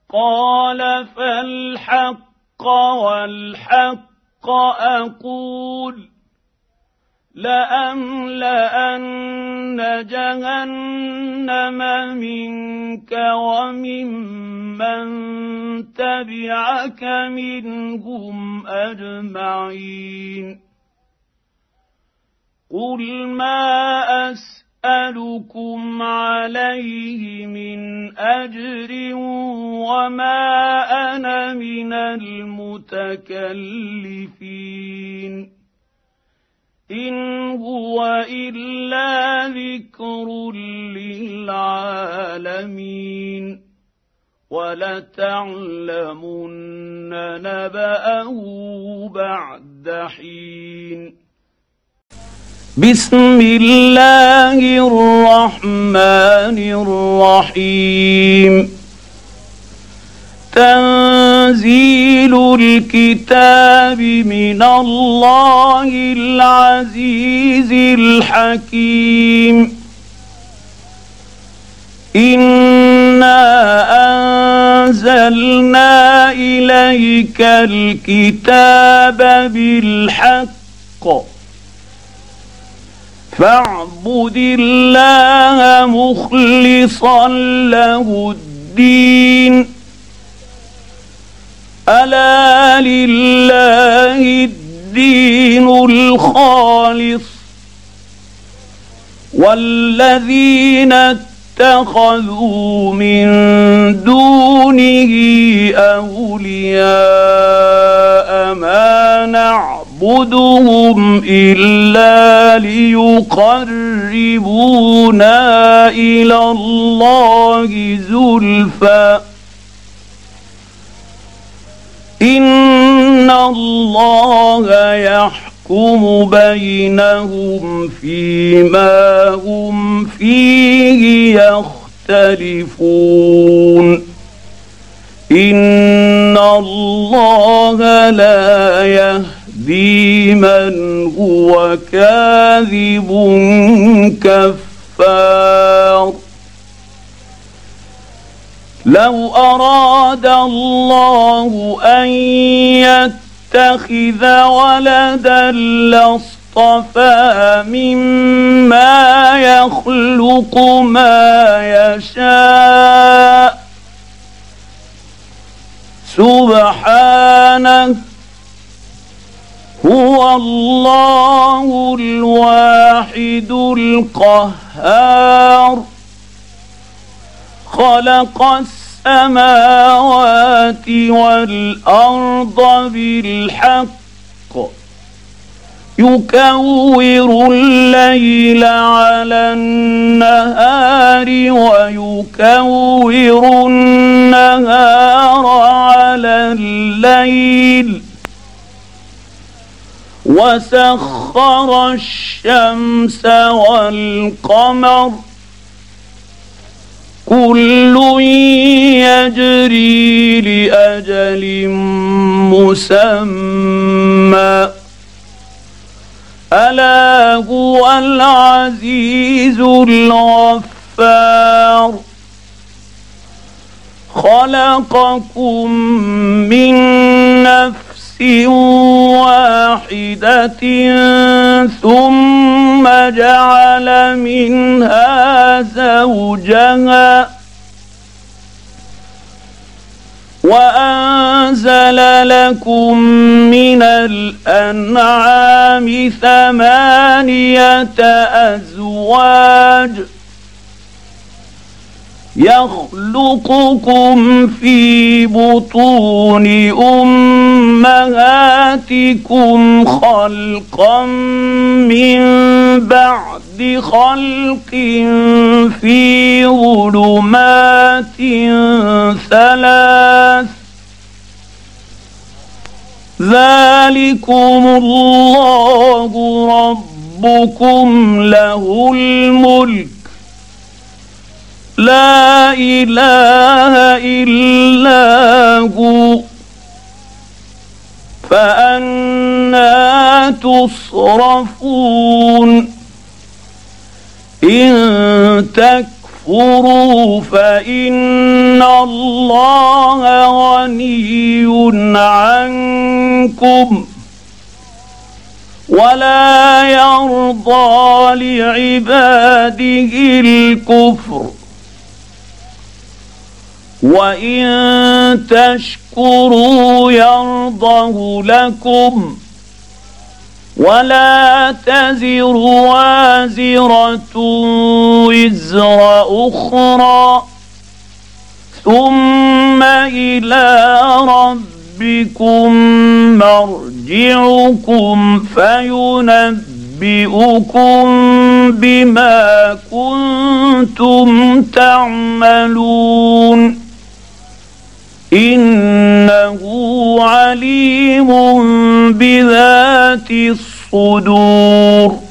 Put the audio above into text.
قال فالحق والحق أقول لأملأن جهنم منك وممن تبعك منهم أجمعين قل ما أسألكم عليه من أجر وما أنا من المتكلفين إن هو إلا ذكر للعالمين ولتعلمن نبأه بعد حين بسم الله الرحمن الرحيم تنزيل الكتاب من الله العزيز الحكيم إنا أنزلنا إليك الكتاب بالحق فاعبد الله مخلصا له الدين ألا لله الدين الخالص والذين اتخذوا من دونه أولياء ما نعبدهم إلا ليقربونا إلى الله زلفى إن الله يحكم بينهم فيما هم فيه يختلفون إن الله لا يهدي من هو كاذب كفار لو أراد الله أن يتخذ ولدا لاصطفى مما يخلق ما يشاء سبحانه هو الله الواحد القهار خلق السماوات والأرض بالحق يكور الليل على النهار ويكور النهار على الليل وسخر الشمس والقمر كل يجري لأجل مسمى ألا هو العزيز الغفار خلقكم من نفس واحدة ثم جعل منها زوجها وأنزل لكم من الأنعام 8 أزواج يخلقكم في بطون أمهاتكم خلقا من بعد خلق في ظلمات 3 ذلكم الله ربكم له الملك لا إله إلا هو فأنى تصرفون إن تكفروا فإن الله منكم ولا يرضى لعباده الكفر وإن تشكروا يرضه لكم ولا تزر وازرة وزر أخرى ثم إلى ربكم مرجعكم فينبئكم بما كنتم تعملون إنه عليم بذات الصدور.